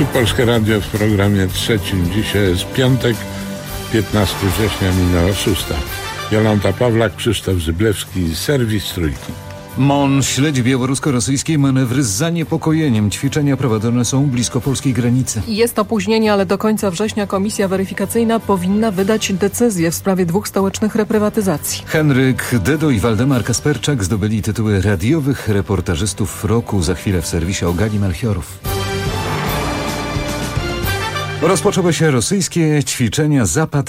Tu Polskie Radio w programie trzecim. Dzisiaj jest piątek, 15 września, minęła 6. Jolanta Pawlak, Krzysztof Zyblewski, serwis Trójki. MON śledzi białorusko-rosyjskie manewry z zaniepokojeniem. Ćwiczenia prowadzone są blisko polskiej granicy. Jest opóźnienie, ale do końca września komisja weryfikacyjna powinna wydać decyzję w sprawie 2 stołecznych reprywatyzacji. Henryk Dedo i Waldemar Kasperczak zdobyli tytuły radiowych reportażystów roku. Za chwilę w serwisie o Gali Melchiorów. Rozpoczęły się rosyjskie ćwiczenia Zapad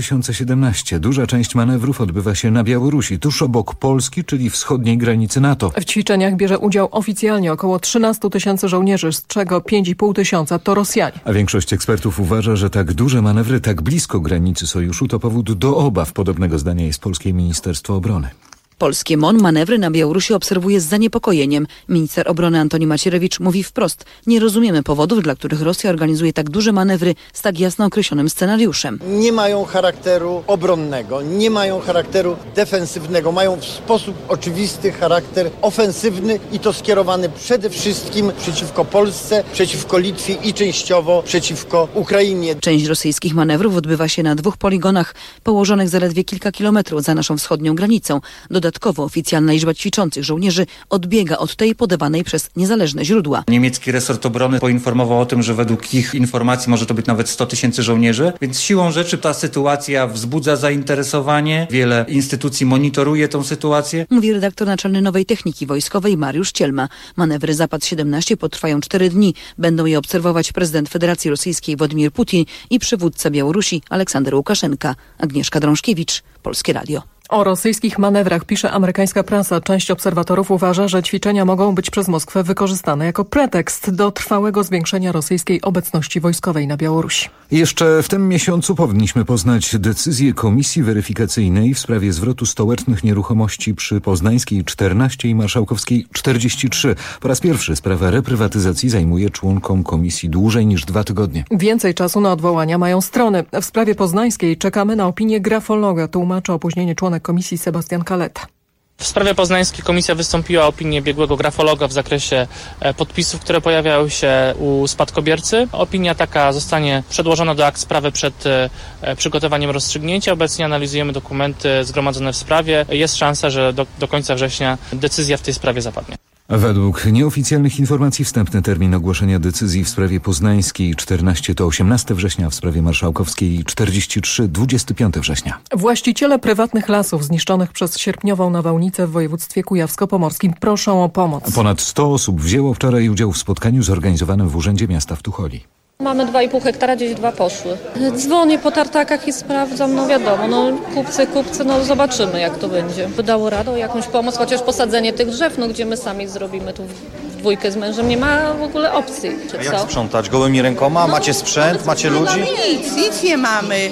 2017. Duża część manewrów odbywa się na Białorusi, tuż obok Polski, czyli wschodniej granicy NATO. W ćwiczeniach bierze udział oficjalnie około 13 000 żołnierzy, z czego 5,5 tysiąca to Rosjanie. A większość ekspertów uważa, że tak duże manewry tak blisko granicy sojuszu to powód do obaw. Podobnego zdania jest polskie Ministerstwo Obrony. Polskie MON manewry na Białorusi obserwuje z zaniepokojeniem. Minister obrony Antoni Macierewicz mówi wprost: nie rozumiemy powodów, dla których Rosja organizuje tak duże manewry z tak jasno określonym scenariuszem. Nie mają charakteru obronnego, nie mają charakteru defensywnego, mają w sposób oczywisty charakter ofensywny i to skierowany przede wszystkim przeciwko Polsce, przeciwko Litwie i częściowo przeciwko Ukrainie. Część rosyjskich manewrów odbywa się na 2 poligonach położonych zaledwie kilka kilometrów za naszą wschodnią granicą. Dodatkowo oficjalna liczba ćwiczących żołnierzy odbiega od tej podawanej przez niezależne źródła. Niemiecki resort obrony poinformował o tym, że według ich informacji może to być nawet 100 000 żołnierzy, więc siłą rzeczy ta sytuacja wzbudza zainteresowanie. Wiele instytucji monitoruje tą sytuację. Mówi redaktor naczelny Nowej Techniki Wojskowej Mariusz Cielma. Manewry Zapad 17 potrwają 4 dni. Będą je obserwować prezydent Federacji Rosyjskiej Władimir Putin i przywódca Białorusi Aleksander Łukaszenka. Agnieszka Drążkiewicz, Polskie Radio. O rosyjskich manewrach pisze amerykańska prasa. Część obserwatorów uważa, że ćwiczenia mogą być przez Moskwę wykorzystane jako pretekst do trwałego zwiększenia rosyjskiej obecności wojskowej na Białorusi. Jeszcze w tym miesiącu powinniśmy poznać decyzję Komisji Weryfikacyjnej w sprawie zwrotu stołecznych nieruchomości przy Poznańskiej 14 i Marszałkowskiej 43. Po raz pierwszy sprawa reprywatyzacji zajmuje członkom komisji dłużej niż 2 tygodnie. Więcej czasu na odwołania mają strony. W sprawie poznańskiej czekamy na opinię grafologa, tłumaczy opóźnienie członek komisji Sebastian Kaleta. W sprawie poznańskiej komisja wystąpiła o opinię biegłego grafologa w zakresie podpisów, które pojawiały się u spadkobiercy. Opinia taka zostanie przedłożona do akt sprawy przed przygotowaniem rozstrzygnięcia. Obecnie analizujemy dokumenty zgromadzone w sprawie. Jest szansa, że do końca września decyzja w tej sprawie zapadnie. Według nieoficjalnych informacji wstępny termin ogłoszenia decyzji w sprawie poznańskiej 14 to 18 września, w sprawie marszałkowskiej 43 25 września. Właściciele prywatnych lasów zniszczonych przez sierpniową nawałnicę w województwie kujawsko-pomorskim proszą o pomoc. Ponad 100 osób wzięło wczoraj udział w spotkaniu zorganizowanym w Urzędzie Miasta w Tucholi. Mamy 2,5 hektara, gdzieś 2 poszły. Dzwonię po tartakach i sprawdzam, no wiadomo, kupcy, zobaczymy jak to będzie. Dało radę o jakąś pomoc, chociaż posadzenie tych drzew, gdzie my sami zrobimy tu w dwójkę z mężem, nie ma w ogóle opcji, czy a co? Jak sprzątać? Gołymi rękoma? Macie sprzęt? Macie ludzi? Nic nie mamy.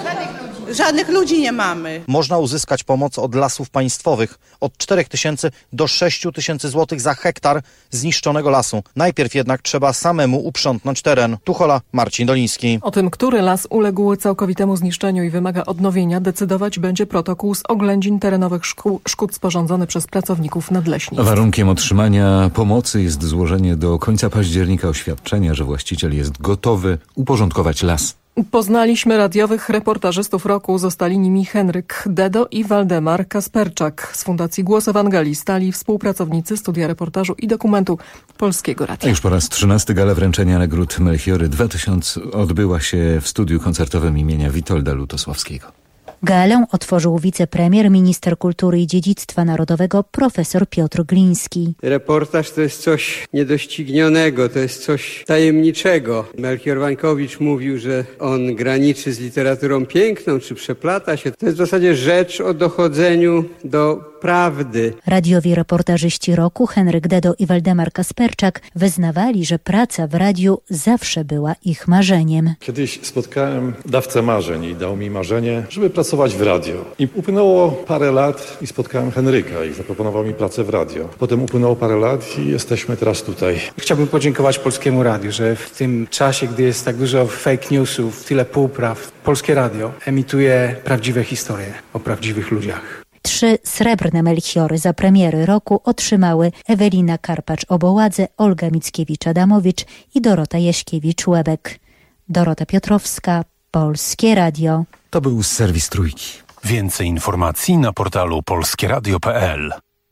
Żadnych ludzi nie mamy. Można uzyskać pomoc od Lasów Państwowych od 4 000 do 6 000 złotych za hektar zniszczonego lasu. Najpierw jednak trzeba samemu uprzątnąć teren. Tuchola, Marcin Doliński. O tym, który las uległ całkowitemu zniszczeniu i wymaga odnowienia, decydować będzie protokół z oględzin terenowych szkód sporządzony przez pracowników nadleśnictw. Warunkiem otrzymania pomocy jest złożenie do końca października oświadczenia, że właściciel jest gotowy uporządkować las. Poznaliśmy radiowych reportażystów roku. Zostali nimi Henryk Dedo i Waldemar Kasperczak z Fundacji Głos Ewangelii. Stali współpracownicy Studia Reportażu i Dokumentu Polskiego Radia. A już po raz 13 gala wręczenia nagród Melchiory 2000 odbyła się w studiu koncertowym imienia Witolda Lutosławskiego. Galę otworzył wicepremier, minister kultury i dziedzictwa narodowego profesor Piotr Gliński. Reportaż to jest coś niedoścignionego, to jest coś tajemniczego. Melchior Wańkowicz mówił, że on graniczy z literaturą piękną, czy przeplata się. To jest w zasadzie rzecz o dochodzeniu do prawdy. Radiowi reportażyści roku Henryk Dedo i Waldemar Kasperczak wyznawali, że praca w radiu zawsze była ich marzeniem. Kiedyś spotkałem dawcę marzeń i dał mi marzenie, żeby pracować w radio. I upłynęło parę lat i spotkałem Henryka i zaproponował mi pracę w radio. Potem upłynęło parę lat i jesteśmy teraz tutaj. Chciałbym podziękować Polskiemu Radiu, że w tym czasie, gdy jest tak dużo fake newsów, tyle półpraw, Polskie Radio emituje prawdziwe historie o prawdziwych ludziach. 3 srebrne melchiory za premiery roku otrzymały Ewelina Karpacz-Oboładze, Olga Mickiewicz-Adamowicz i Dorota Jaśkiewicz-Łebek. Dorota Piotrowska, Polskie Radio. To był serwis Trójki. Więcej informacji na portalu polskieradio.pl.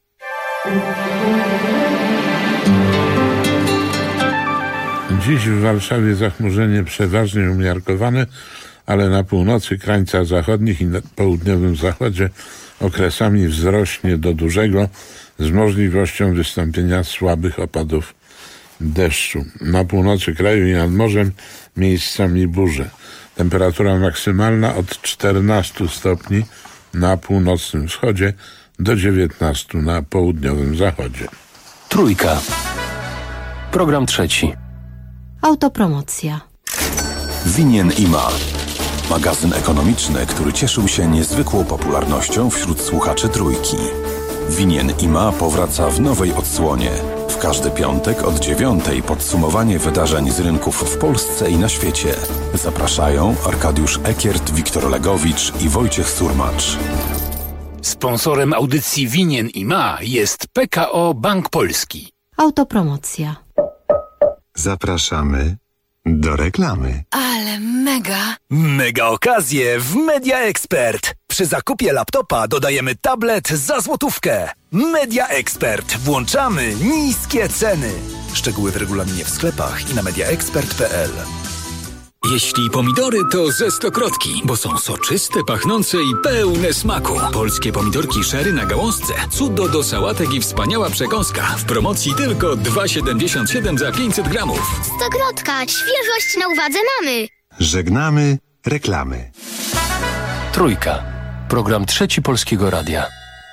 Dziś w Warszawie zachmurzenie przeważnie umiarkowane, ale na północy, krańcach zachodnich i na południowym zachodzie okresami wzrośnie do dużego z możliwością wystąpienia słabych opadów deszczu. Na północy kraju i nad morzem miejscami burze. Temperatura maksymalna od 14 stopni na północnym wschodzie do 19 na południowym zachodzie. Trójka. Program trzeci. Autopromocja. Winien ima. Magazyn ekonomiczny, który cieszył się niezwykłą popularnością wśród słuchaczy Trójki. Winien ima powraca w nowej odsłonie. W każdy piątek od 9:00 podsumowanie wydarzeń z rynków w Polsce i na świecie. Zapraszają Arkadiusz Ekiert, Wiktor Legowicz i Wojciech Surmacz. Sponsorem audycji Winien ima jest PKO Bank Polski. Autopromocja. Zapraszamy do reklamy. Ale mega! Mega okazje w Media Expert. Przy zakupie laptopa dodajemy tablet za złotówkę. Media Expert. Włączamy niskie ceny. Szczegóły w regulaminie w sklepach i na mediaexpert.pl. Jeśli pomidory, to ze Stokrotki, bo są soczyste, pachnące i pełne smaku. Polskie pomidorki sherry na gałązce. Cudo do sałatek i wspaniała przekąska. W promocji tylko 2,77 za 500 gramów. Stokrotka, świeżość na uwadze mamy. Żegnamy reklamy. Trójka. Program trzeci Polskiego Radia.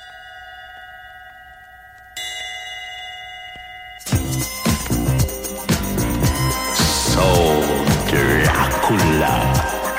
Dracula.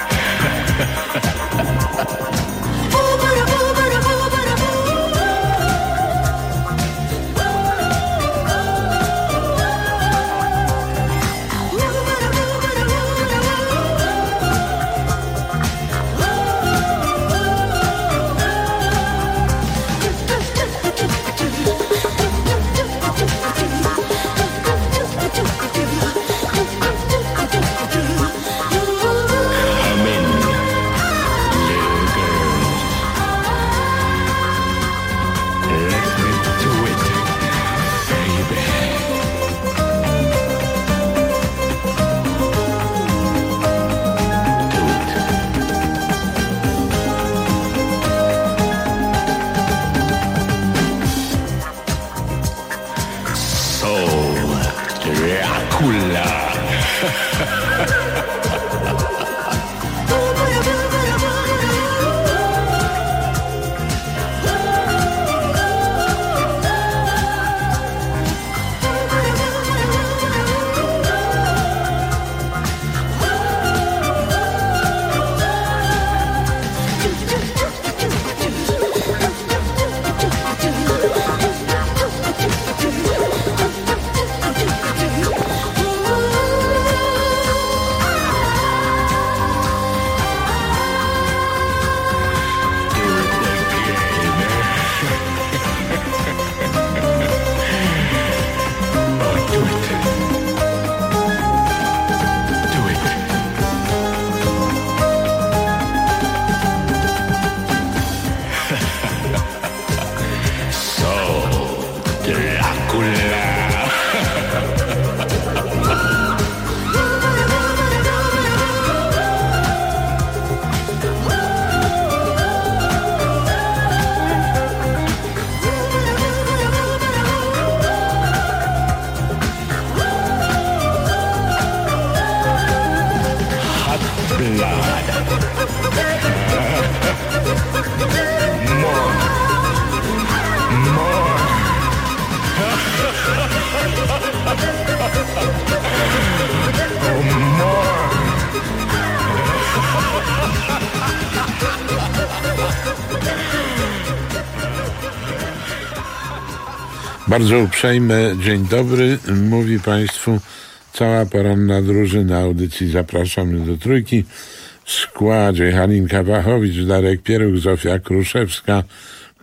Bardzo uprzejmy dzień dobry, mówi Państwu cała poronna drużyna audycji Zapraszamy do Trójki. W składzie Halinka Wachowicz, Darek Pieruk, Zofia Kruszewska,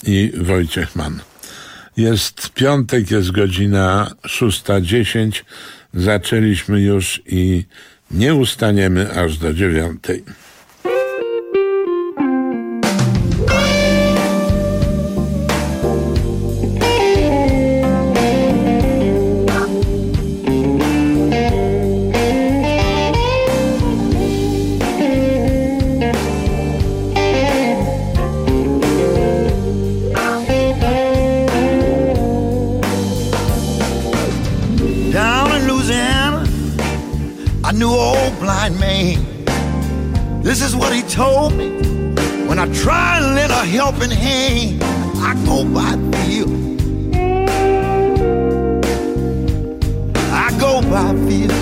i Wojciech Mann. Jest piątek, jest godzina 6:10. Zaczęliśmy już i nie ustaniemy aż do 9:00. This is what he told me when I try and lend a helping hand. I go by feel. I go by feel.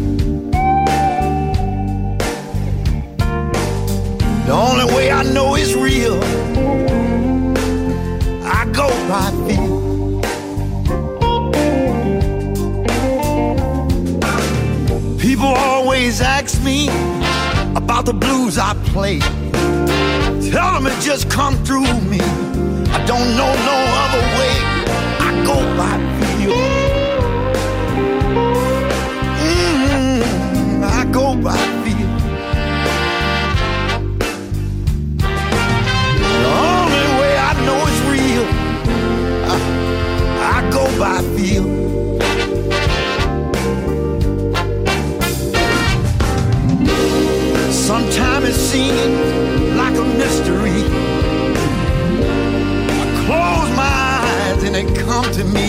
The only way I know it's real. I go by feel. People always ask me about the blues I play. Tell them it just come through me. I don't know no other way. I go by feel. I go by feel. The only way I know it's real. I go by feel. Sometimes it seems like a mystery. I close my eyes and it comes to me.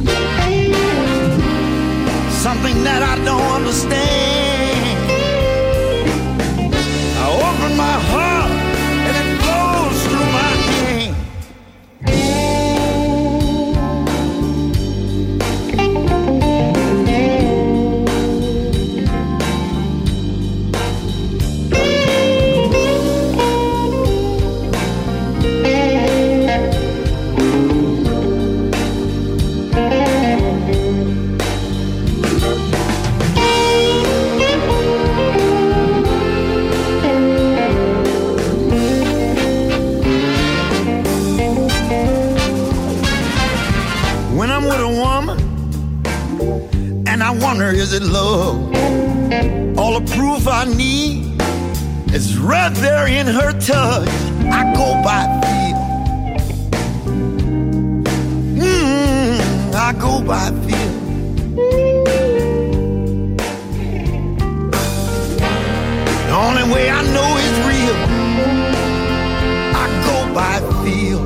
Something that I don't understand. I open my heart and it flows through my hand. Is it love? All the proof I need is right there in her touch. I go by feel. I go by feel. The only way I know is real. I go by feel.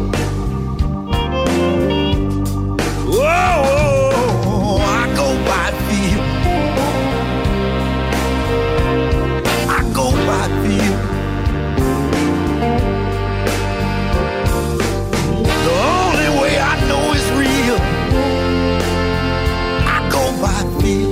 Whoa, I go by feel. I feel. The only way I know is real. I go by feel.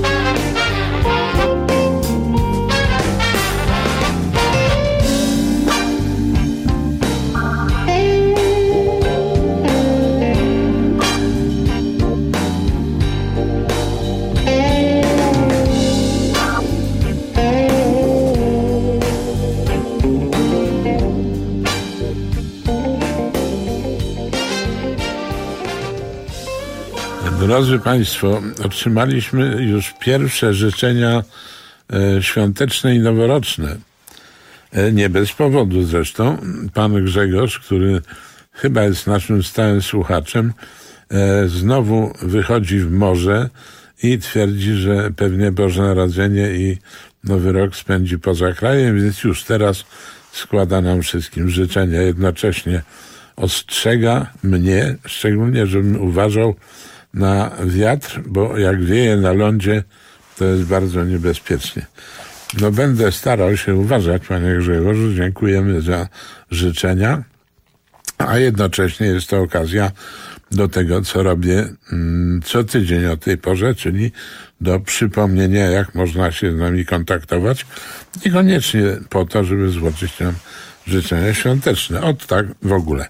Drodzy Państwo, otrzymaliśmy już pierwsze życzenia świąteczne i noworoczne. Nie bez powodu zresztą. Pan Grzegorz, który chyba jest naszym stałym słuchaczem, znowu wychodzi w morze i twierdzi, że pewnie Boże Narodzenie i Nowy Rok spędzi poza krajem, więc już teraz składa nam wszystkim życzenia. Jednocześnie ostrzega mnie, szczególnie żebym uważał na wiatr, bo jak wieje na lądzie, to jest bardzo niebezpiecznie. No będę starał się uważać, panie Grzegorzu, dziękujemy za życzenia, a jednocześnie jest to okazja do tego, co robię co tydzień o tej porze, czyli do przypomnienia, jak można się z nami kontaktować, niekoniecznie po to, żeby złożyć nam życzenia świąteczne. Od tak w ogóle.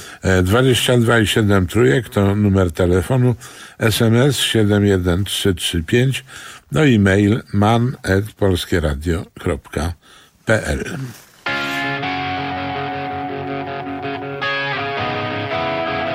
22,7 trójek to numer telefonu, SMS 71335, no i mail man@polskieradio.pl.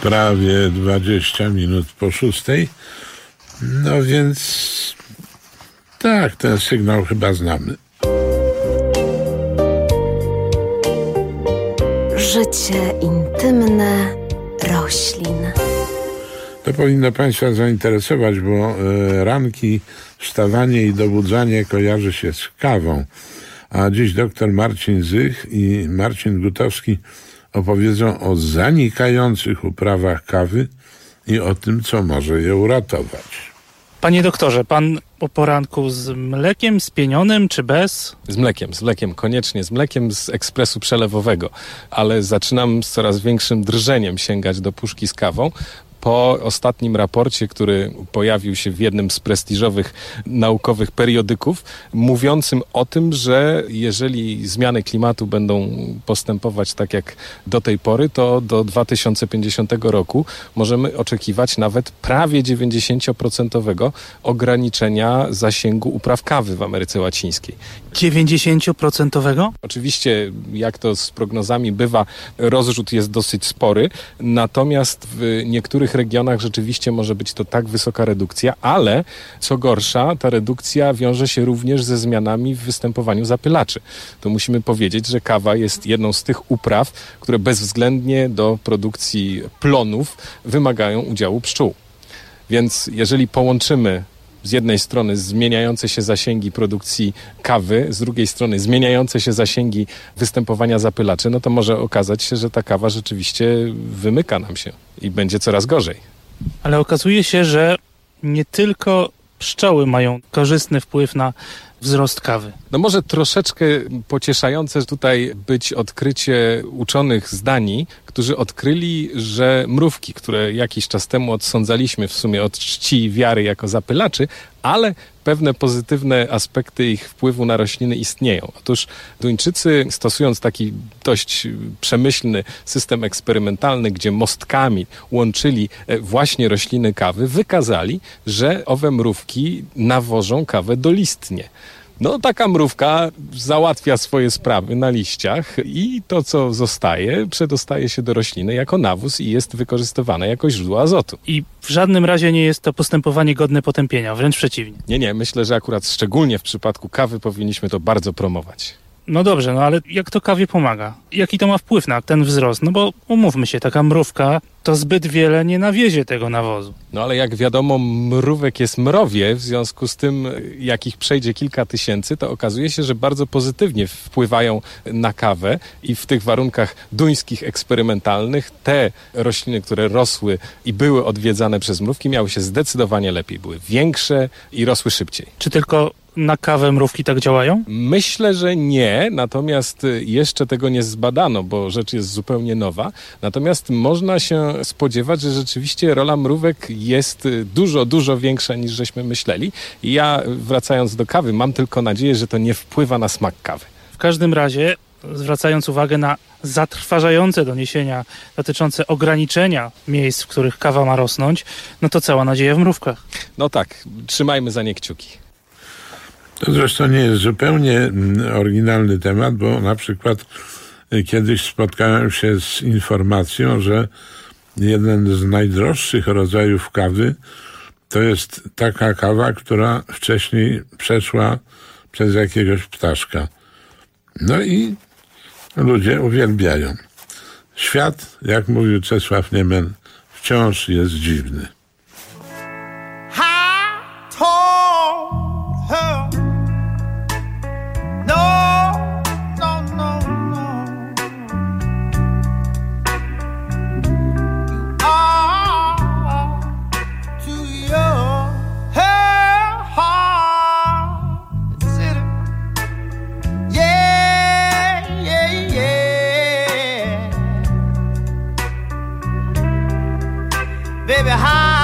prawie 20 minut po 6:00. No więc tak, ten sygnał chyba znamy. Życie intymne roślin. To powinno Państwa zainteresować, bo ranki, wstawanie i dobudzanie kojarzy się z kawą. A dziś dr Marcin Zych i Marcin Gutowski opowiedzą o zanikających uprawach kawy i o tym, co może je uratować. Panie doktorze, pan po poranku z mlekiem, z pienionym czy bez? Z mlekiem, koniecznie z mlekiem z ekspresu przelewowego, ale zaczynam z coraz większym drżeniem sięgać do puszki z kawą. Po ostatnim raporcie, który pojawił się w jednym z prestiżowych naukowych periodyków, mówiącym o tym, że jeżeli zmiany klimatu będą postępować tak jak do tej pory, to do 2050 roku możemy oczekiwać nawet prawie 90% ograniczenia zasięgu upraw kawy w Ameryce Łacińskiej. 90%? Oczywiście, jak to z prognozami bywa, rozrzut jest dosyć spory, natomiast w niektórych regionach rzeczywiście może być to tak wysoka redukcja, ale co gorsza, ta redukcja wiąże się również ze zmianami w występowaniu zapylaczy. To musimy powiedzieć, że kawa jest jedną z tych upraw, które bezwzględnie do produkcji plonów wymagają udziału pszczół. Więc jeżeli połączymy z jednej strony zmieniające się zasięgi produkcji kawy, z drugiej strony zmieniające się zasięgi występowania zapylaczy, no to może okazać się, że ta kawa rzeczywiście wymyka nam się i będzie coraz gorzej. Ale okazuje się, że nie tylko pszczoły mają korzystny wpływ na wzrost kawy. No może troszeczkę pocieszające tutaj być odkrycie uczonych z Danii, którzy odkryli, że mrówki, które jakiś czas temu odsądzaliśmy w sumie od czci i wiary jako zapylaczy, ale pewne pozytywne aspekty ich wpływu na rośliny istnieją. Otóż Duńczycy, stosując taki dość przemyślny system eksperymentalny, gdzie mostkami łączyli właśnie rośliny kawy, wykazali, że owe mrówki nawożą kawę dolistnie. No taka mrówka załatwia swoje sprawy na liściach i to, co zostaje, przedostaje się do rośliny jako nawóz i jest wykorzystywane jako źródło azotu. I w żadnym razie nie jest to postępowanie godne potępienia, wręcz przeciwnie. Nie, myślę, że akurat szczególnie w przypadku kawy powinniśmy to bardzo promować. No dobrze, no ale jak to kawie pomaga? Jaki to ma wpływ na ten wzrost? No bo umówmy się, taka mrówka to zbyt wiele nie nawiezie tego nawozu. No ale jak wiadomo, mrówek jest mrowie, w związku z tym, jak ich przejdzie kilka tysięcy, to okazuje się, że bardzo pozytywnie wpływają na kawę i w tych warunkach duńskich, eksperymentalnych te rośliny, które rosły i były odwiedzane przez mrówki, miały się zdecydowanie lepiej, były większe i rosły szybciej. Czy tylko na kawę mrówki tak działają? Myślę, że nie, natomiast jeszcze tego nie zbadano, bo rzecz jest zupełnie nowa. Natomiast można się spodziewać, że rzeczywiście rola mrówek jest dużo większa niż żeśmy myśleli. I ja, wracając do kawy, mam tylko nadzieję, że to nie wpływa na smak kawy. W każdym razie, zwracając uwagę na zatrważające doniesienia dotyczące ograniczenia miejsc, w których kawa ma rosnąć, no to cała nadzieja w mrówkach. No tak, trzymajmy za nie kciuki. To zresztą nie jest zupełnie oryginalny temat, bo na przykład kiedyś spotkałem się z informacją, że jeden z najdroższych rodzajów kawy to jest taka kawa, która wcześniej przeszła przez jakiegoś ptaszka. No i ludzie uwielbiają. Świat, jak mówił Czesław Niemen, wciąż jest dziwny. Baby, how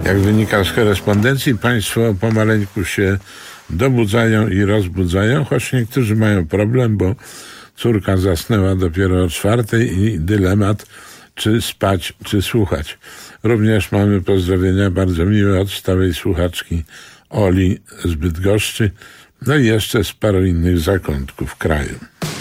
Jak wynika z korespondencji, państwo pomaleńku się dobudzają i rozbudzają, choć niektórzy mają problem, bo córka zasnęła dopiero o 4:00 i dylemat, czy spać, czy słuchać. Również mamy pozdrowienia bardzo miłe od stałej słuchaczki Oli z Bydgoszczy, no i jeszcze z paru innych zakątków kraju.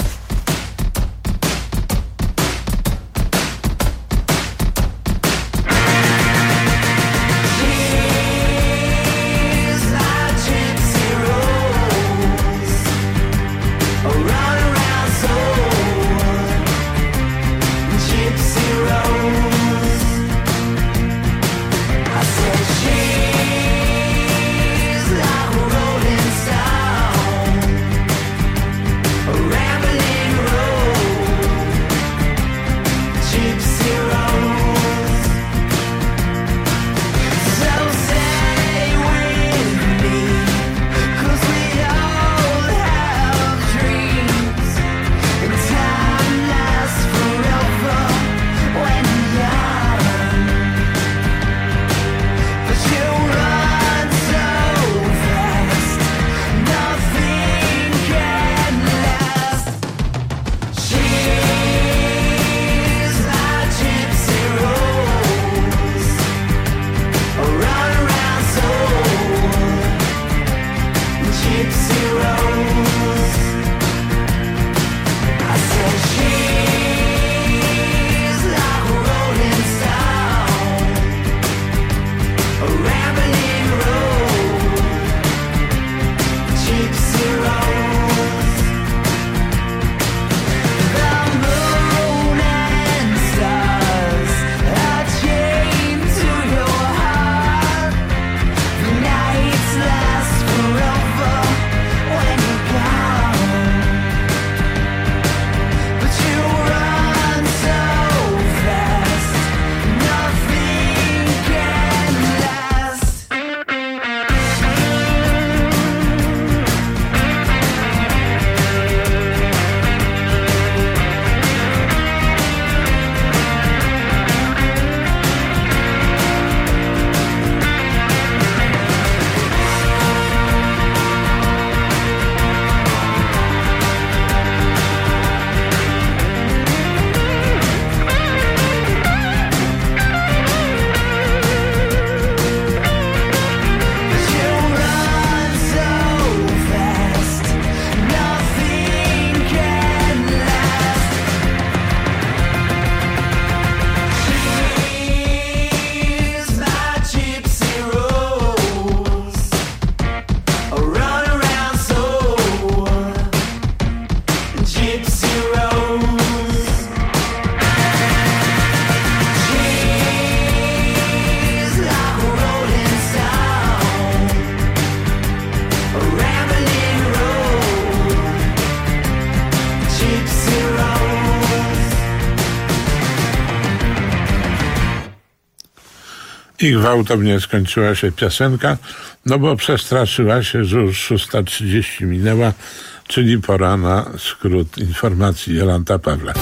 I gwałtownie skończyła się piosenka, no bo przestraszyła się, że już 6:30 minęła, czyli pora na skrót informacji. Jolanta Pawlak.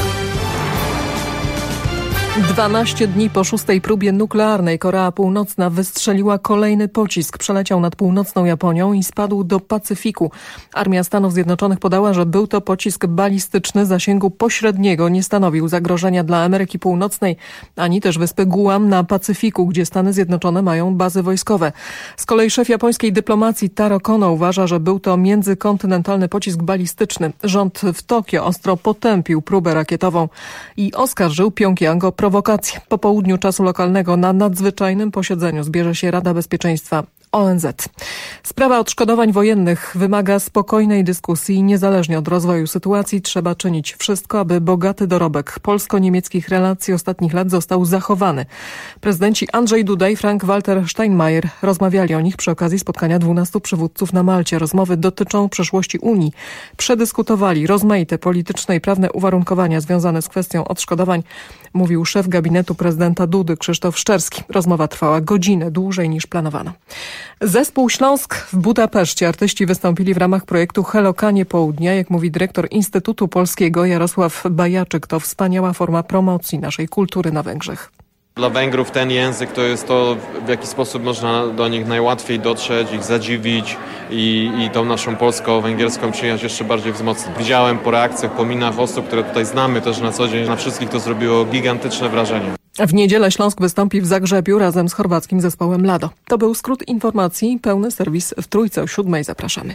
12 dni po 6. próbie nuklearnej Korea Północna wystrzeliła kolejny pocisk. Przeleciał nad północną Japonią i spadł do Pacyfiku. Armia Stanów Zjednoczonych podała, że był to pocisk balistyczny zasięgu pośredniego. Nie stanowił zagrożenia dla Ameryki Północnej, ani też wyspy Guam na Pacyfiku, gdzie Stany Zjednoczone mają bazy wojskowe. Z kolei szef japońskiej dyplomacji Taro Kono uważa, że był to międzykontynentalny pocisk balistyczny. Rząd w Tokio ostro potępił próbę rakietową i oskarżył Pjongjang o prowokację. Po południu czasu lokalnego na nadzwyczajnym posiedzeniu zbierze się Rada Bezpieczeństwa ONZ. Sprawa odszkodowań wojennych wymaga spokojnej dyskusji i niezależnie od rozwoju sytuacji trzeba czynić wszystko, aby bogaty dorobek polsko-niemieckich relacji ostatnich lat został zachowany. Prezydenci Andrzej Duda i Frank-Walter Steinmeier rozmawiali o nich przy okazji spotkania 12 przywódców na Malcie. Rozmowy dotyczą przyszłości Unii. Przedyskutowali rozmaite polityczne i prawne uwarunkowania związane z kwestią odszkodowań, mówił szef gabinetu prezydenta Dudy Krzysztof Szczerski. Rozmowa trwała godzinę dłużej niż planowano. Zespół Śląsk w Budapeszcie. Artyści wystąpili w ramach projektu Helokanie Południa. Jak mówi dyrektor Instytutu Polskiego Jarosław Bajaczyk, to wspaniała forma promocji naszej kultury na Węgrzech. Dla Węgrów ten język to jest to, w jaki sposób można do nich najłatwiej dotrzeć, ich zadziwić i tą naszą polsko-węgierską przyjaźń jeszcze bardziej wzmocnić. Widziałem po reakcjach, po minach osób, które tutaj znamy też na co dzień, na wszystkich to zrobiło gigantyczne wrażenie. W niedzielę Śląsk wystąpi w Zagrzebiu razem z chorwackim zespołem Lado. To był skrót informacji, pełny serwis w Trójce o 7:00. Zapraszamy.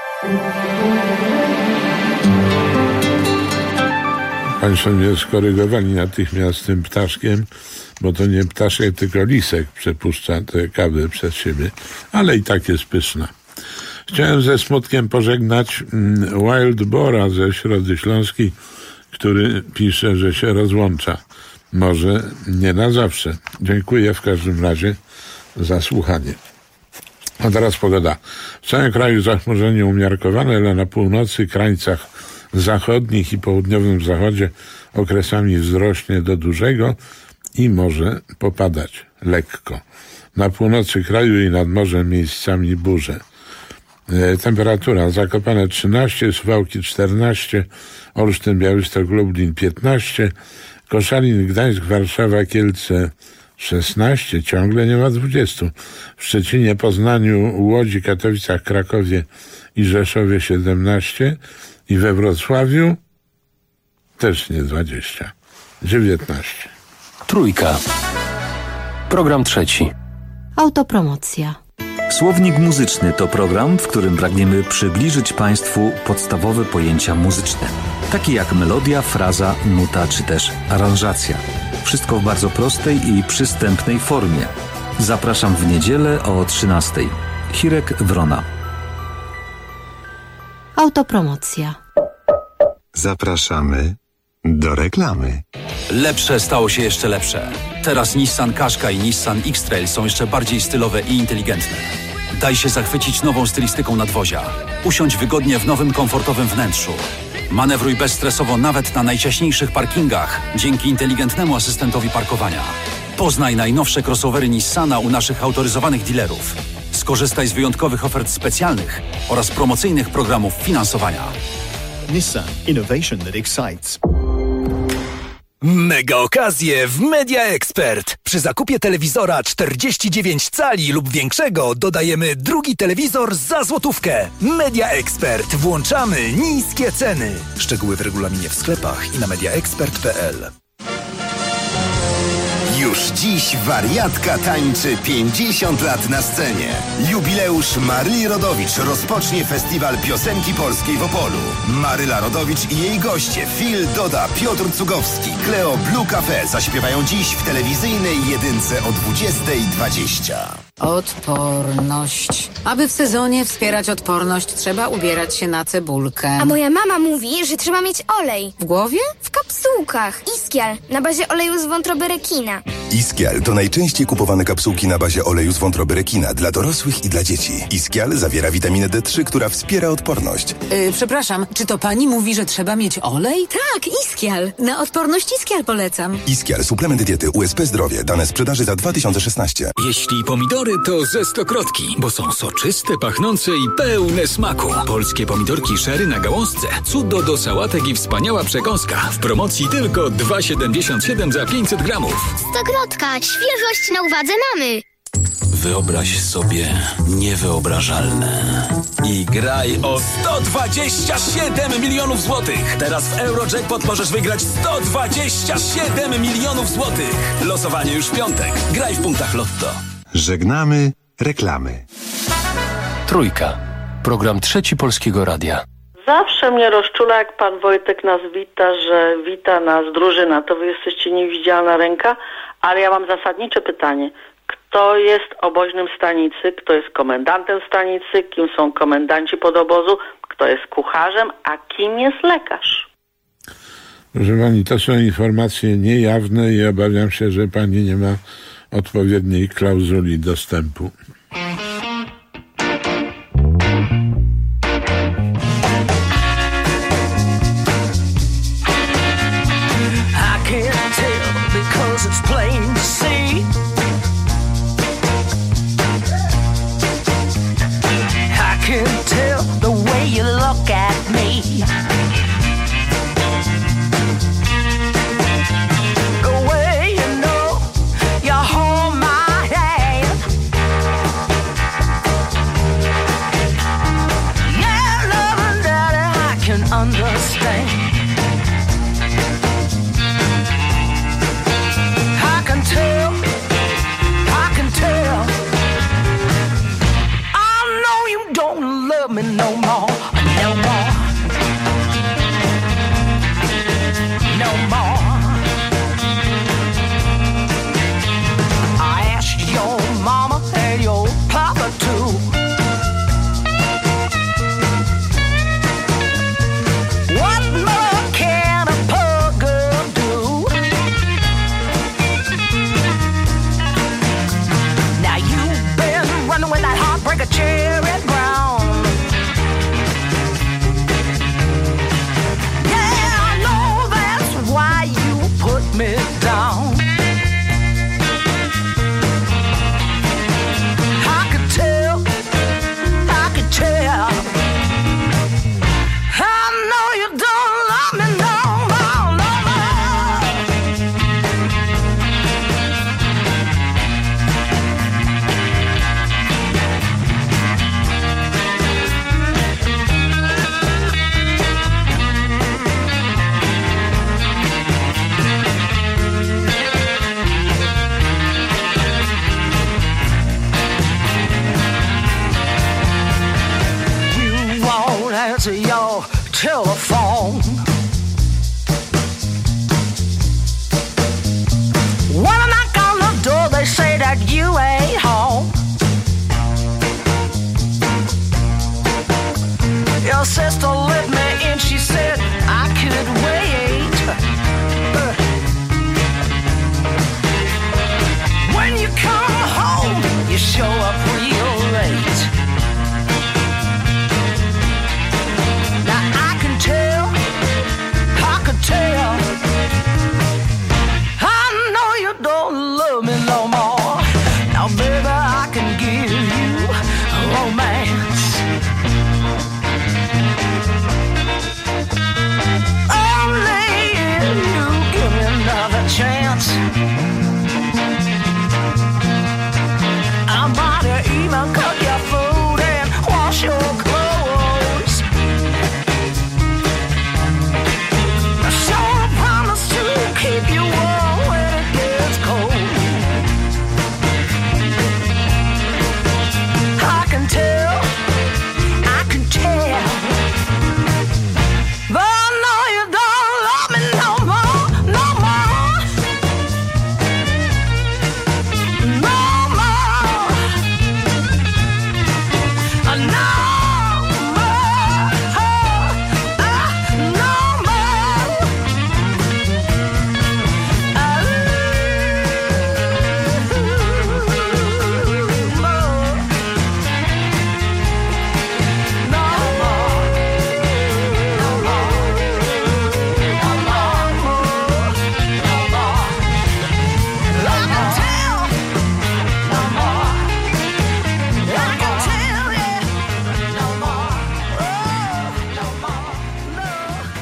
Państwo mnie skorygowali natychmiast tym ptaszkiem, bo to nie ptaszek, tylko lisek przepuszcza tę kawę przez siebie, ale i tak jest pyszna. Chciałem ze smutkiem pożegnać Wild Bora ze Środy Śląskiej, który pisze, że się rozłącza. Może nie na zawsze. Dziękuję w każdym razie za słuchanie. A teraz pogoda. W całym kraju zachmurzenie umiarkowane, ale na północy, krańcach zachodnich i południowym zachodzie okresami wzrośnie do dużego i może popadać lekko. Na północy kraju i nad morzem miejscami burze. Temperatura: Zakopane 13, Suwałki 14, Olsztyn, Białystok, Lublin 15, Koszalin, Gdańsk, Warszawa, Kielce 16, ciągle nie ma 20. W Szczecinie, Poznaniu, Łodzi, Katowicach, Krakowie i Rzeszowie 17 i we Wrocławiu też nie 20, 19. Trójka. Program trzeci. Autopromocja. Słownik muzyczny to program, w którym pragniemy przybliżyć Państwu podstawowe pojęcia muzyczne, takie jak melodia, fraza, nuta czy też aranżacja. Wszystko w bardzo prostej i przystępnej formie. Zapraszam w niedzielę o 13:00. Hirek Wrona. Autopromocja. Zapraszamy do reklamy. Lepsze stało się jeszcze lepsze. Teraz Nissan Qashqai i Nissan X-Trail są jeszcze bardziej stylowe i inteligentne. Daj się zachwycić nową stylistyką nadwozia. Usiądź wygodnie w nowym, komfortowym wnętrzu. Manewruj bezstresowo nawet na najciaśniejszych parkingach dzięki inteligentnemu asystentowi parkowania. Poznaj najnowsze crossovery Nissana u naszych autoryzowanych dealerów. Skorzystaj z wyjątkowych ofert specjalnych oraz promocyjnych programów finansowania. Nissan. Innovation that excites. Mega okazje w Media Expert. Przy zakupie telewizora 49 cali lub większego dodajemy drugi telewizor za złotówkę. Media Expert. Włączamy niskie ceny. Szczegóły w regulaminie w sklepach i na mediaexpert.pl. Już dziś wariatka tańczy 50 lat na scenie. Jubileusz Maryli Rodowicz rozpocznie festiwal piosenki polskiej w Opolu. Maryla Rodowicz i jej goście Phil Doda, Piotr Cugowski, Cleo Blue Cafe zaśpiewają dziś w telewizyjnej jedynce o 20:20. Odporność. Aby w sezonie wspierać odporność, trzeba ubierać się na cebulkę. A moja mama mówi, że trzeba mieć olej. W głowie? W kapsułkach. Iskial, na bazie oleju z wątroby rekina. Iskial to najczęściej kupowane kapsułki na bazie oleju z wątroby rekina dla dorosłych i dla dzieci. Iskial zawiera witaminę D3, która wspiera odporność. Przepraszam, czy to pani mówi, że trzeba mieć olej? Tak, Iskial. Na odporność Iskial polecam. Iskial, suplement diety USP Zdrowie. Dane sprzedaży za 2016. Jeśli pomidory, to ze stokrotki, bo są soczyste, pachnące i pełne smaku. Polskie pomidorki Sherry na gałązce. Cudo do sałatek i wspaniała przekąska. W promocji tylko 2,77 za 500 gramów. Stokrotka, świeżość na uwadze mamy. Wyobraź sobie niewyobrażalne i graj o 127 milionów złotych. Teraz w Eurojackpot możesz wygrać 127 milionów złotych. Losowanie już w piątek. Graj w punktach Lotto. Żegnamy reklamy. Trójka. Program trzeci Polskiego Radia. Zawsze mnie rozczula, jak pan Wojtek nas wita, że wita nas drużyna. To wy jesteście niewidzialna ręka, ale ja mam zasadnicze pytanie. Kto jest oboźnym stanicy, kto jest komendantem stanicy, kim są komendanci podobozu, kto jest kucharzem, a kim jest lekarz? Proszę pani, to są informacje niejawne i obawiam się, że pani nie ma odpowiedniej klauzuli dostępu.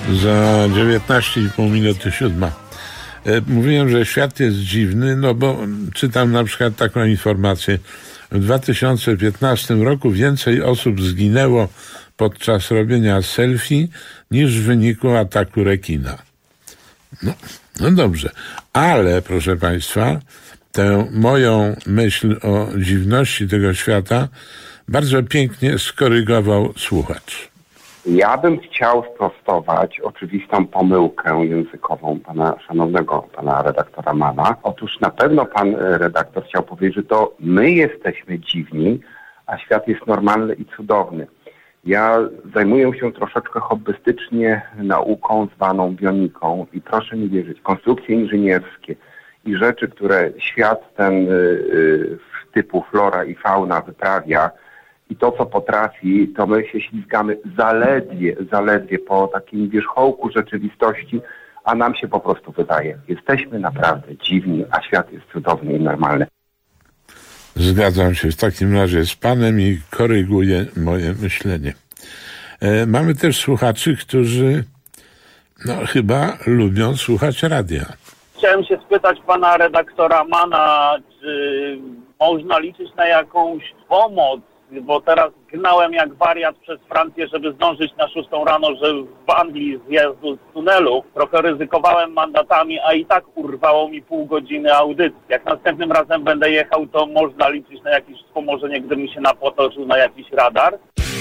Za 19,5 minuty 7. Mówiłem, że świat jest dziwny, no bo czytam na przykład taką informację. W 2015 roku więcej osób zginęło podczas robienia selfie niż w wyniku ataku rekina. No dobrze, ale proszę Państwa, tę moją myśl o dziwności tego świata bardzo pięknie skorygował słuchacz. Ja bym chciał sprostować oczywistą pomyłkę językową szanownego pana redaktora Mana. Otóż na pewno pan redaktor chciał powiedzieć, że to my jesteśmy dziwni, a świat jest normalny i cudowny. Ja zajmuję się troszeczkę hobbystycznie nauką zwaną bioniką i proszę mi wierzyć, konstrukcje inżynierskie i rzeczy, które świat ten typu flora i fauna wyprawia, i to, co potrafi, to my się ślizgamy zaledwie po takim wierzchołku rzeczywistości, a nam się po prostu wydaje. Jesteśmy naprawdę dziwni, a świat jest cudowny i normalny. Zgadzam się w takim razie z panem i koryguję moje myślenie. Mamy też słuchaczy, którzy chyba lubią słuchać radia. Chciałem się spytać pana redaktora Mana, czy można liczyć na jakąś pomoc, bo teraz gnałem jak wariat przez Francję, żeby zdążyć na 6 rano, że w Anglii zjazdu z tunelu. Trochę ryzykowałem mandatami, a i tak urwało mi pół godziny audycji. Jak następnym razem będę jechał, to można liczyć na jakieś wspomożenie, gdybym się napotoczył na jakiś radar.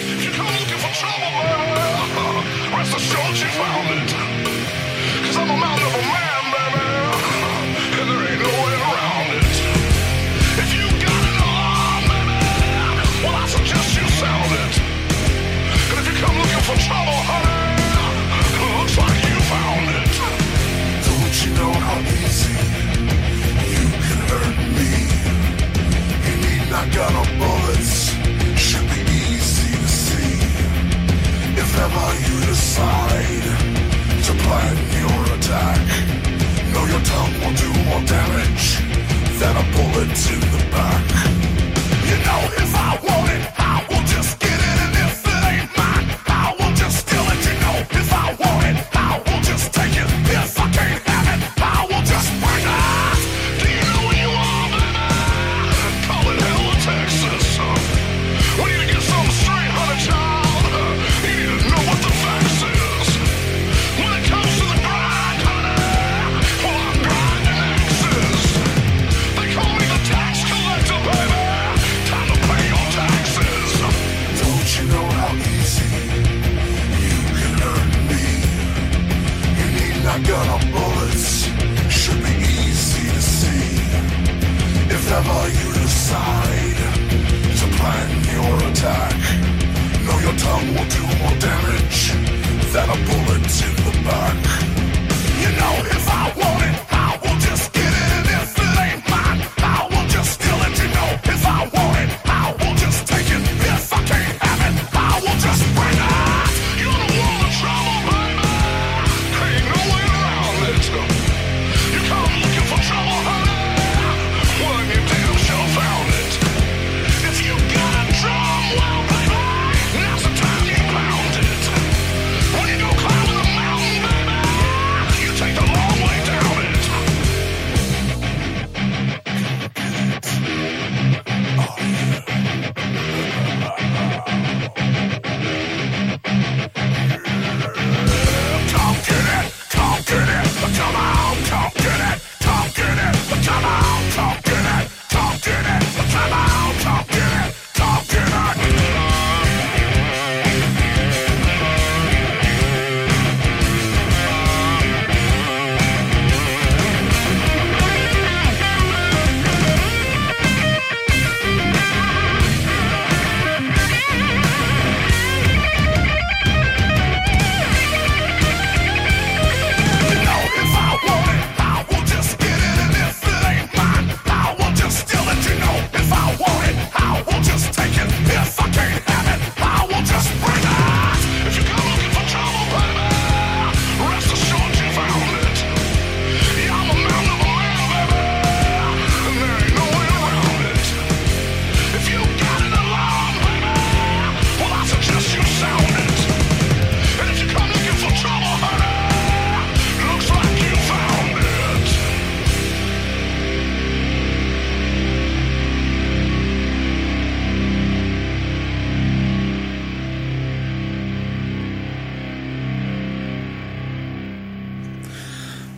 Gun of bullets should be easy to see. If ever you decide to plan your attack, know your tongue will do more damage than a bullet in the back. You know, if I want it, I will just get it, and if it ain't mine, I will just steal it. You know, if I want it, I will just take it. If I can't have it, I will just bring it. Do you know where you are, baby? Call it hell or Texas. We need to get something straight, honey child. You need to know what the facts is. When it comes to the grind, honey, well, I'm grinding axes. They call me the tax collector, baby. Time to pay your taxes. Don't you know how easy you can hurt me? You need not gun or bullets. Should be easy to see. If ever you decide to plan your attack, know your tongue will do more damage than a bullet in the back. You know, if I want it, I will just get it, and if it ain't mine, I will just steal it. You know, if I want it, I will just take it. If I can't have it, I will just bring it. You're the one in trouble, baby. Ain't no way around it. You come looking for trouble, honey. Well, you damn sure found it. If you got a drum, well, baby, now's the time you pound it. When you go climbing the mountain,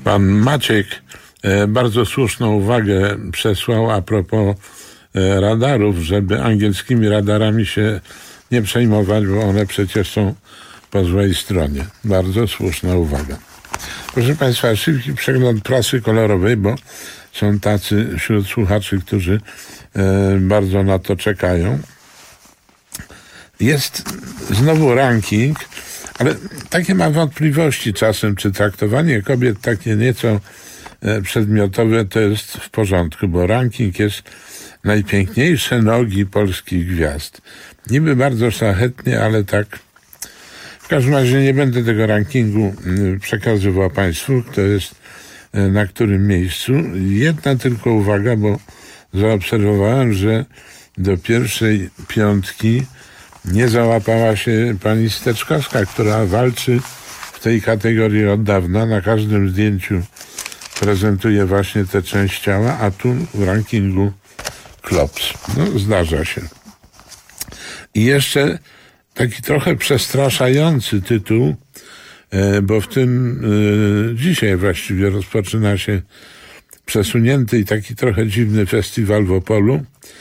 Pan Maciek bardzo słuszną uwagę przesłał a propos radarów, żeby angielskimi radarami się nie przejmować, bo one przecież są po złej stronie. Bardzo słuszna uwaga. Proszę Państwa, szybki przegląd prasy kolorowej, bo są tacy wśród słuchaczy, którzy bardzo na to czekają. Jest znowu ranking, ale takie mam wątpliwości czasem, czy traktowanie kobiet takie nieco przedmiotowe to jest w porządku, bo ranking jest najpiękniejsze nogi polskich gwiazd. Niby bardzo szlachetnie, ale tak. W każdym razie nie będę tego rankingu przekazywał Państwu, kto jest na którym miejscu. Jedna tylko uwaga, bo zaobserwowałem, że do pierwszej 5 nie załapała się pani Steczkowska, która walczy w tej kategorii od dawna. Na każdym zdjęciu prezentuje właśnie tę część ciała, a tu w rankingu klops. No, zdarza się. I jeszcze taki trochę przestraszający tytuł, bo w tym dzisiaj właściwie rozpoczyna się przesunięty i taki trochę dziwny festiwal w Opolu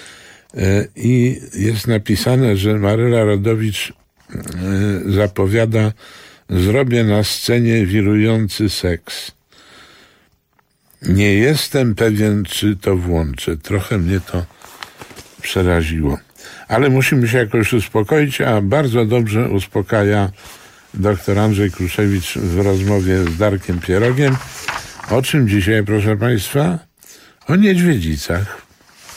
i jest napisane, że Maryla Rodowicz zapowiada: zrobię na scenie wirujący seks. Nie jestem pewien, czy to włączę. Trochę mnie to przeraziło. Ale musimy się jakoś uspokoić, a bardzo dobrze uspokaja dr Andrzej Kruszewicz w rozmowie z Darkiem Pierogiem. O czym dzisiaj, proszę Państwa? O niedźwiedzicach.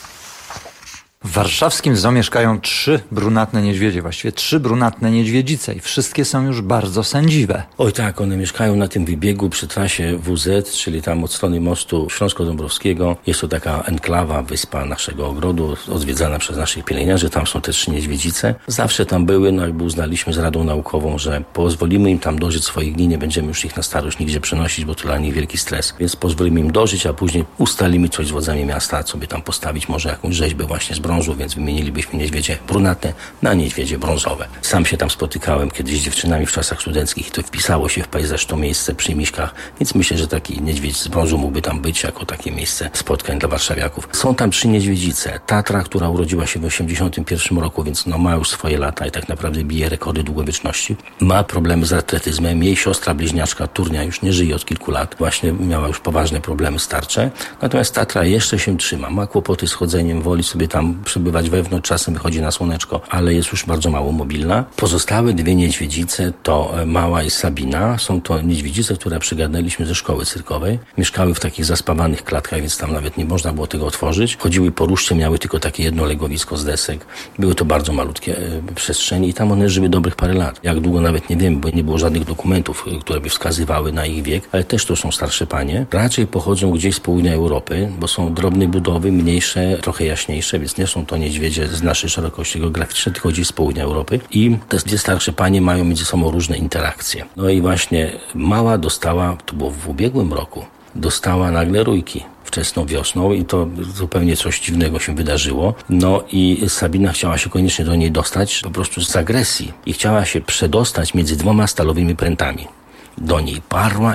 W warszawskim zoo mieszkają 3 brunatne niedźwiedzie, właściwie 3 brunatne niedźwiedzice i wszystkie są już bardzo sędziwe. Oj tak, one mieszkają na tym wybiegu przy trasie WZ, czyli tam od strony mostu Śląsko-Dąbrowskiego. Jest to taka enklawa, wyspa naszego ogrodu, odwiedzana przez naszych pielęgniarzy. Tam są te 3 niedźwiedzice. Zawsze tam były, no jakby uznaliśmy z Radą Naukową, że pozwolimy im tam dożyć swoich dni, nie będziemy już ich na starość nigdzie przenosić, bo to dla nich wielki stres. Więc pozwolimy im dożyć, a później ustalimy coś z władzami miasta, sobie tam postawić może jakąś rzeźbę właśnie z brązu, więc wymienilibyśmy niedźwiedzie brunatne na niedźwiedzie brązowe. Sam się tam spotykałem kiedyś z dziewczynami w czasach studenckich i to wpisało się w pejzaż to miejsce przy Miśkach, więc myślę, że taki niedźwiedź z brązu mógłby tam być jako takie miejsce spotkań dla warszawiaków. Są tam 3 niedźwiedzice. Tatra, która urodziła się w 1981 roku, więc no ma już swoje lata i tak naprawdę bije rekordy długowieczności. Ma problemy z artretyzmem. Jej siostra bliźniaczka Turnia już nie żyje od kilku lat. Właśnie miała już poważne problemy starcze. Natomiast Tatra jeszcze się trzyma. Ma kłopoty z chodzeniem, woli sobie tam przebywać wewnątrz, czasem wychodzi na słoneczko, ale jest już bardzo mało mobilna. Pozostałe 2 niedźwiedzice to Mała i Sabina. Są to niedźwiedzice, które przygarnęliśmy ze szkoły cyrkowej. Mieszkały w takich zaspawanych klatkach, więc tam nawet nie można było tego otworzyć. Chodziły po ruszcie, miały tylko takie jedno legowisko z desek. Były to bardzo malutkie przestrzeni i tam one żyły dobrych parę lat. Jak długo nawet nie wiem, bo nie było żadnych dokumentów, które by wskazywały na ich wiek, ale też to są starsze panie. Raczej pochodzą gdzieś z południa Europy, bo są drobnej budowy, mniejsze, trochę jaśniejsze, więc nie są to niedźwiedzie z naszej szerokości geograficznej, tylko gdzieś z południa Europy. I te 2 starsze panie mają między sobą różne interakcje. No i właśnie Mała dostała, to było w ubiegłym roku, dostała nagle rójki wczesną wiosną i to zupełnie coś dziwnego się wydarzyło. No i Sabina chciała się koniecznie do niej dostać po prostu z agresji i chciała się przedostać między 2 stalowymi prętami. Do niej parła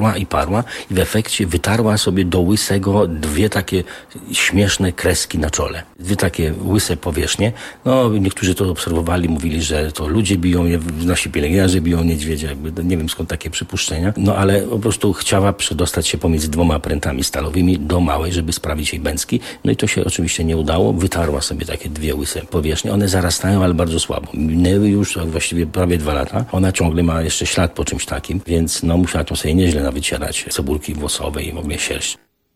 i w efekcie wytarła sobie do łysego 2 takie śmieszne kreski na czole. 2 takie łyse powierzchnie. No, niektórzy to obserwowali, mówili, że to ludzie biją, nasi pielęgniarze biją niedźwiedzia, jakby, nie wiem skąd takie przypuszczenia. No, ale po prostu chciała przedostać się pomiędzy 2 prętami stalowymi do Małej, żeby sprawić jej bęcki. No i to się oczywiście nie udało. Wytarła sobie takie 2 łyse powierzchnie. One zarastają, ale bardzo słabo. Minęły już właściwie prawie 2 lata. Ona ciągle ma jeszcze ślad po czymś takim. Więc no musiała tam sobie nieźle nawycierać cebulki włosowe i w ogóle sierść.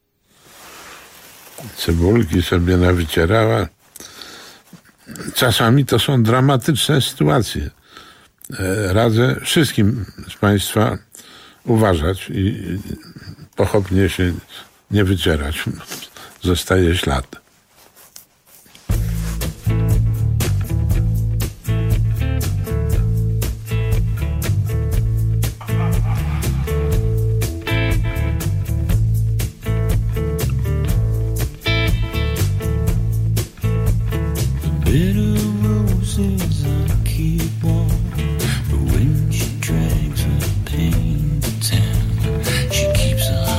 Cebulki sobie nawycierała. Czasami to są dramatyczne sytuacje. Radzę wszystkim z Państwa uważać i pochopnie się nie wycierać. Zostaje ślad. She keeps her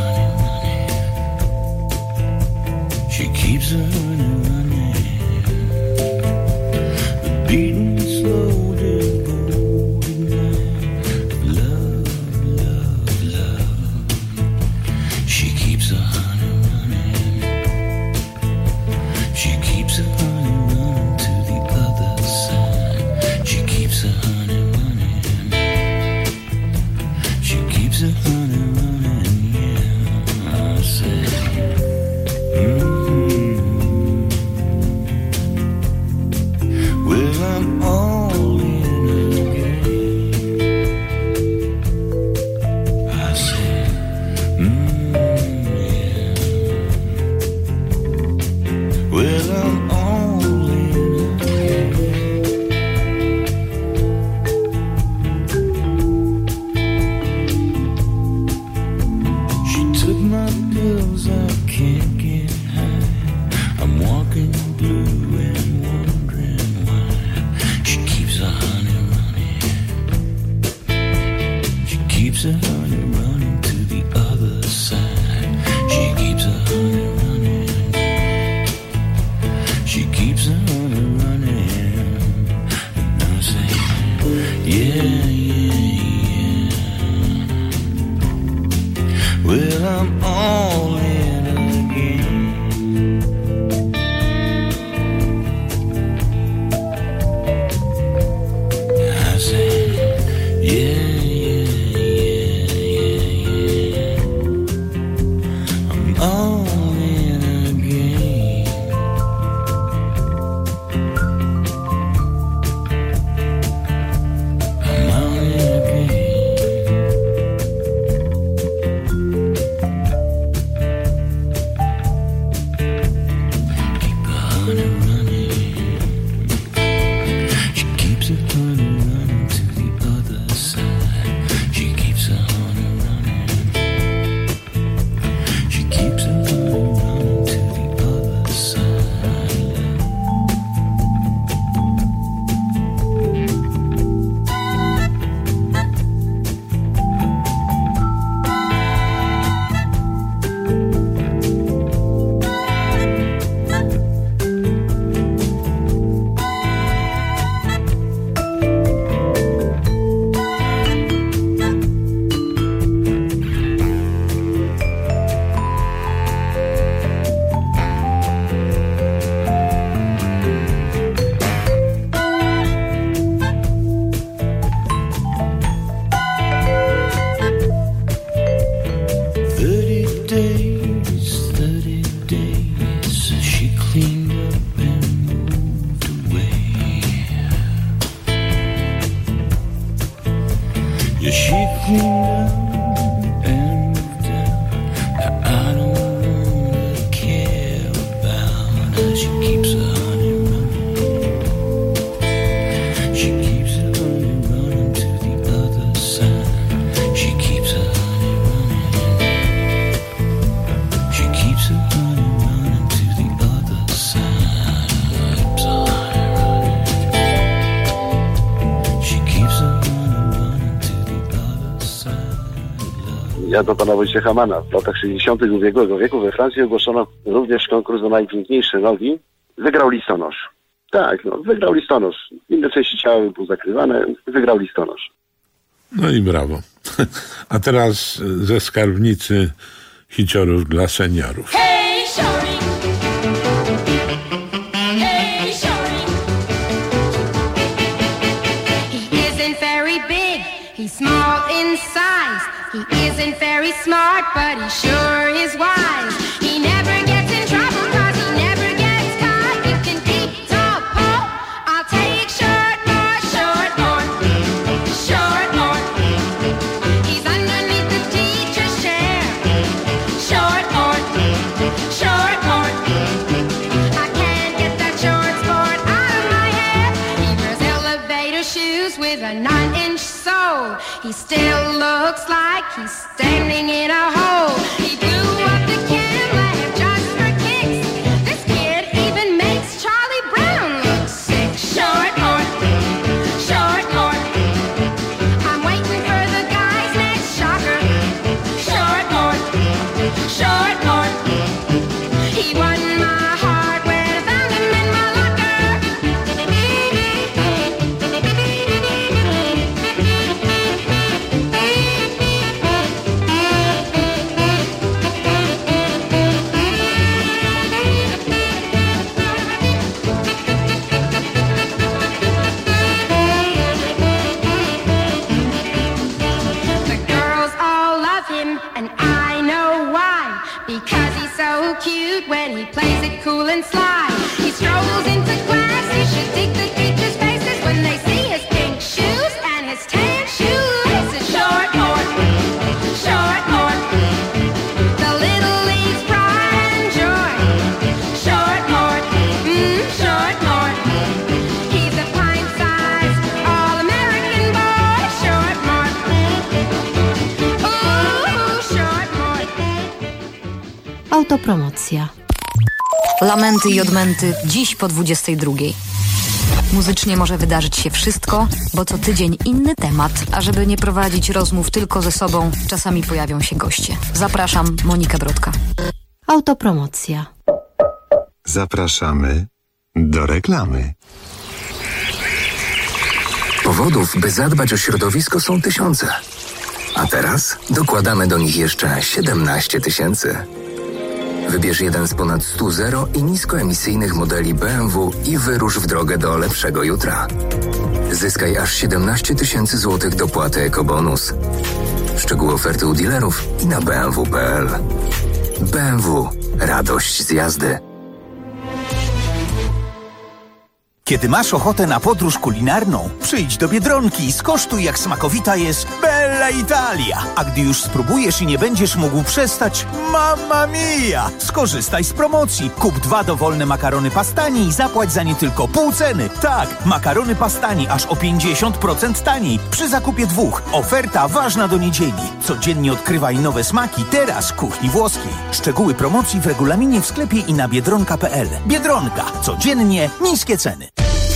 her honey running, yeah. I said, well, I'm all in again. I said, yeah. Well, I'm all in again. She took my pills, I can't get high. I'm walking blue and wondering why. She keeps her honey running. She keeps her honey running to the other side. She keeps her honey running. She keeps her honey running. And I say, yeah, yeah, yeah. Well, I'm all in again. I say, yeah, yeah, yeah, yeah, yeah. I'm all in again. I'm all in again. Keep the honey running. She keeps her honey running to the other side. She keeps her honey running. She keeps her honey running to the other side. Thirty days, she cleaned up and moved away. Yeah, she cleaned up and moved out. Now I don't wanna care about her. She keeps her honey running. She keeps her honey running to the other side. She keeps her honey running. She keeps her honey running to the other side. Keeps her honey running. She keeps her honey running to the other side. Ja do pana Wojciecha Mana. W latach 60. ubiegłego wieku we Francji ogłoszono również konkurs o najpiękniejsze nogi. Wygrał listonosz. Tak, no, wygrał listonosz. Inne części ciała były zakrywane. Wygrał listonosz. No i brawo. A teraz ze skarbnicy hiciorów dla seniorów. Hey, shorty. Hey, shorty. He isn't very big. He's small in size. He isn't very smart, but he sure is wise. He never gets in trouble 'cause he never gets caught. You can keep tall, Paul. I'll take short more, short more, short more. He's underneath the teacher's chair. Short more, short more. I can't get that short sport out of my hair. He wears elevator shoes with a 9-inch sole. He still looks like he's standing in a hole. He blew up the Chem Lab just for kicks. This kid even makes Charlie Brown look sick. Short more, short more. I'm waiting for the guy's next shocker. Short more, short more. He won my heart when I found him in my locker. cute when he plays it cool and sly. He strolls into class, you should dig the teachers' faces when they see his pink shoes and his tan shoelaces. Short Mort, Short Mort, the little league's pride and joy. Short Mort, Short Mort, he's a pint-sized all-American boy. Short Mort, ooh, Short Mort. Autopromocja. Lamenty i odmęty dziś po 22. Muzycznie może wydarzyć się wszystko, bo co tydzień inny temat, a żeby nie prowadzić rozmów tylko ze sobą, czasami pojawią się goście. Zapraszam, Monika Brodka. Autopromocja. Zapraszamy do reklamy. Powodów, by zadbać o środowisko, są tysiące. A teraz dokładamy do nich jeszcze 17 000. Wybierz jeden z ponad 100 zero i niskoemisyjnych modeli BMW i wyrusz w drogę do lepszego jutra. Zyskaj aż 17 000 złotych dopłaty ekobonus. Szczegóły oferty u dealerów i na bmw.pl. BMW. Radość z jazdy. Kiedy masz ochotę na podróż kulinarną, przyjdź do Biedronki i skosztuj, jak smakowita jest Bella Italia. A gdy już spróbujesz i nie będziesz mógł przestać, mamma mia! Skorzystaj z promocji. Kup 2 dowolne makarony Pastani i zapłać za nie tylko pół ceny. Tak, makarony Pastani aż o 50% taniej przy zakupie 2. Oferta ważna do niedzieli. Codziennie odkrywaj nowe smaki teraz kuchni włoskiej. Szczegóły promocji w regulaminie w sklepie i na biedronka.pl. Biedronka. Codziennie niskie ceny.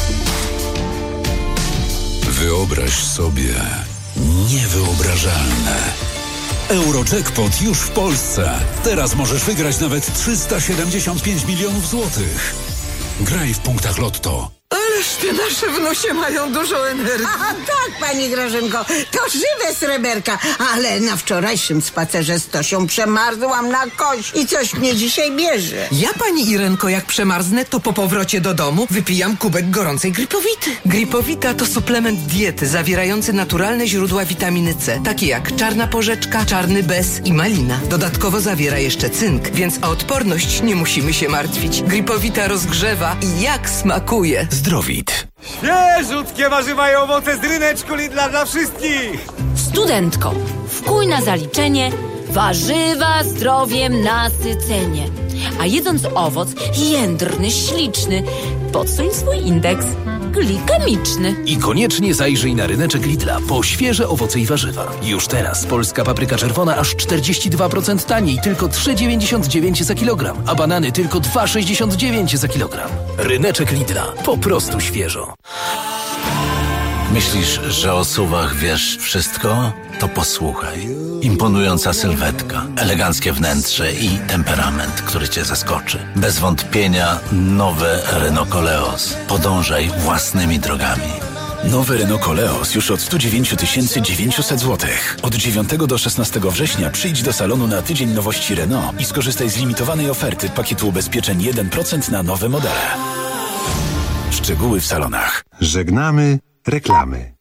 Wyobraź sobie niewyobrażalne. Eurojackpot już w Polsce. Teraz możesz wygrać nawet 375 milionów złotych. Graj w punktach Lotto. Ależ te nasze wnusie mają dużo energii. Aha, tak, pani Grażynko, to żywe sreberka. Ale na wczorajszym spacerze z Tosią przemarzłam na kość i coś mnie dzisiaj bierze. Ja, pani Irenko, jak przemarznę, to po powrocie do domu wypijam kubek gorącej Gripowity. Gripowita to suplement diety zawierający naturalne źródła witaminy C, takie jak czarna porzeczka, czarny bez i malina. Dodatkowo zawiera jeszcze cynk, więc o odporność nie musimy się martwić. Gripowita rozgrzewa i jak smakuje. Zdrowit. Świeżutkie warzywa i owoce z ryneczku Lidla dla wszystkich! Studentko, wkuj na zaliczenie warzywa zdrowiem nasycenie. A jedząc owoc jędrny, śliczny, podsuń swój indeks glikemiczny. I koniecznie zajrzyj na ryneczek Lidla po świeże owoce i warzywa. Już teraz polska papryka czerwona aż 42% taniej, tylko 3,99 za kilogram, a banany tylko 2,69 za kilogram. Ryneczek Lidla. Po prostu świeżo. Myślisz, że o SUV-ach wiesz wszystko? To posłuchaj. Imponująca sylwetka, eleganckie wnętrze i temperament, który cię zaskoczy. Bez wątpienia nowe Renault Koleos. Podążaj własnymi drogami. Nowy Renault Koleos już od 109 900 zł. Od 9 do 16 września przyjdź do salonu na tydzień nowości Renault i skorzystaj z limitowanej oferty pakietu ubezpieczeń 1% na nowe modele. Szczegóły w salonach. Żegnamy reklamy.